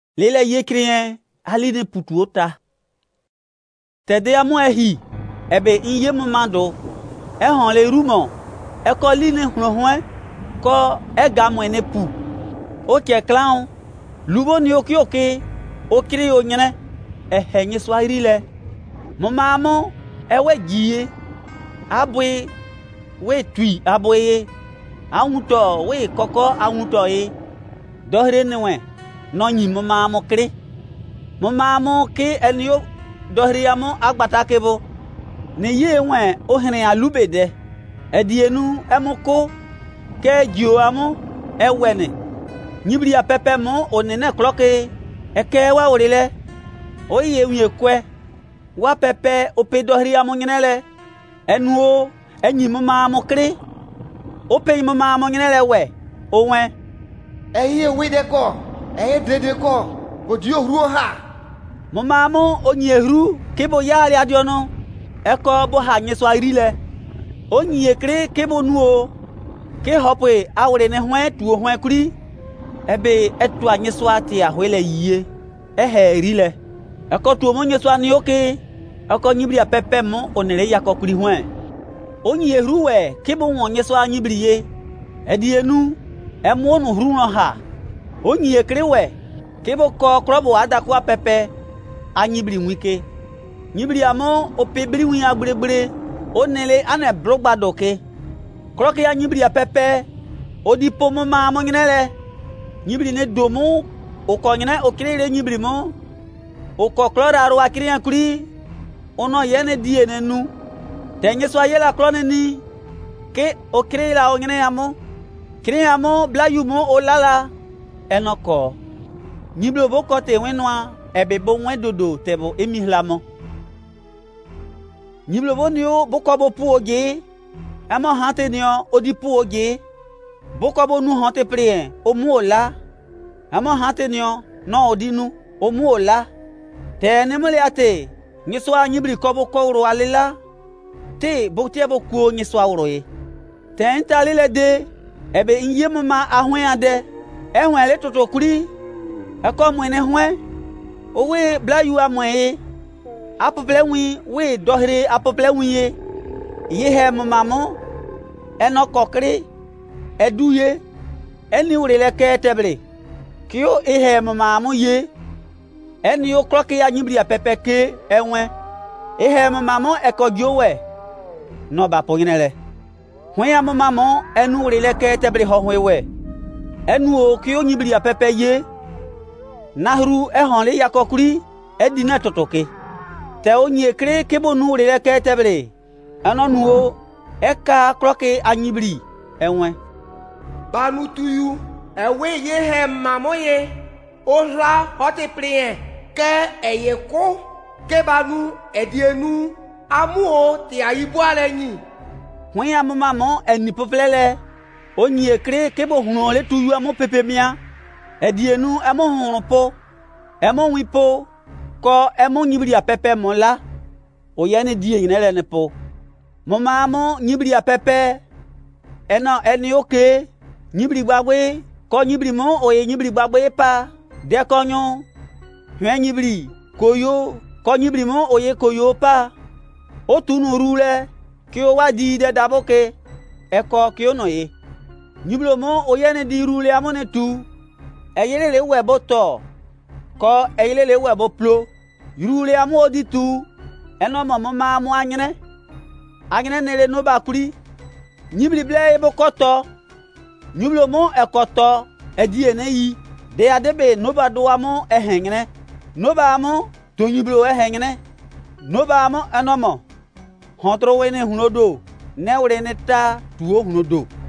Lele ye krien ali ne putuota. Tede amu ehi ebe inye mumando e hon le rumo e ko li ne hrohwen ko e gamu ne pu o che clown lubo ni okioke o kiri o nyene e henye swahili le mumamo e we giye abwe we tui aboye awuto we koko awuto e dohre ne we no nyi mumamo kiri mumamo ke enyo dohre amo agbata kebo ne ye wen o hene alubede edienu emoko ke jio amo ewene nyibri ya pepe mo onene kloke eke wa orile o ye wi ekwe wa pepe o pe dohre amo nyenele enuo enyi mumamo kiri o pe mumamo nyenele we o wen eye we de ko eye dede ko o dio hruo ha mumamo onyi ehru kebo yali adiono eko bo ha nyeso arile onyi ekre kebo nuo ke hopwe awre ne hwen tuo hwen kuri ebe etu anyeso ati ahwele yiye ehe rile eko tuo mo nyeso ani oke eko nyibri apepe mo onere yakokuri hwen onyi ehru we kebo won nyeso anyibri ye edienu emu onu hru no ha onyi ekre we kebo ko krobo adakwa pepe anyibri nwike nyibri amo opebri wi agberegbere onele ane brogbadoke kroke ya nyibri apepe odipo mo ma mo nyinele nyibri ne domu okonyene okirere nyibri mo okoklora ro akiri ankuri ono yene die nenu tenye so ayela klone ni ke okirela onyene amo kiri amo blayumo olala enoko nyibri obokote wenwa ebe bo wen dodo tebo emihlamo nyibri bonio bokobo pu oge amo hante nio odi pu oge bokobo nu hante prien omuola amo hante nio no odinu omuola tenemele ate nyiso anyibri kobo kowro alela te botie bokuo nyiso awro ye tenta lele de ebe inyemma ahwen ade ehwen le totokuri ekomwene hwen owe blayu amwe apople wi we dohre apople wi ye he mamamo eno kokri eduye eni urele ke tebre kio ehe mamamo ye eni o kroke ya nyibri apepe ke enwe ehe mamamo ekojo we no ba poyinele hwen ya mamamo enu urele ke tebre ho hwen we enu o kio nyibri apepe ye nahru ehonle yakokuri edina totoke te onyi ekre kebo nu rele ke tebre anonuo eka kroke anyibri enwe banu tuyu ewe ye he mamo ye ohla hote prien ke eye ko ke banu edienu amuo ti ayibo ale nyi hwen amamamo eni poplele onyi ekre kebo hunu le tuyu amo pepemia edienu emo hunpo emo wipo ko emo nyibri apepe mola oyene die yinele ne po momamo nyibri apepe eni oke nyibri gbagbe ko nyibri mo oye nyibri gbagbe pa de konyo hwen nyibri koyo ko nyibri mo oye koyo pa otunu rule ki o wadi de daboke eko ki ono ye nyibri mo oyene di rule amone tu eyelele webo to ko eyelele webo plo yurule amu oditu eno momo ma amu anyene nele no bakuri nyibli ble ebo koto nyiblo mo ekoto ediene yi de adebe no ba do amu ehenyene no ba amu to nyiblo ehenyene no ba amu enomo hontro wene hunodo ne wure ne ta tuo hunodo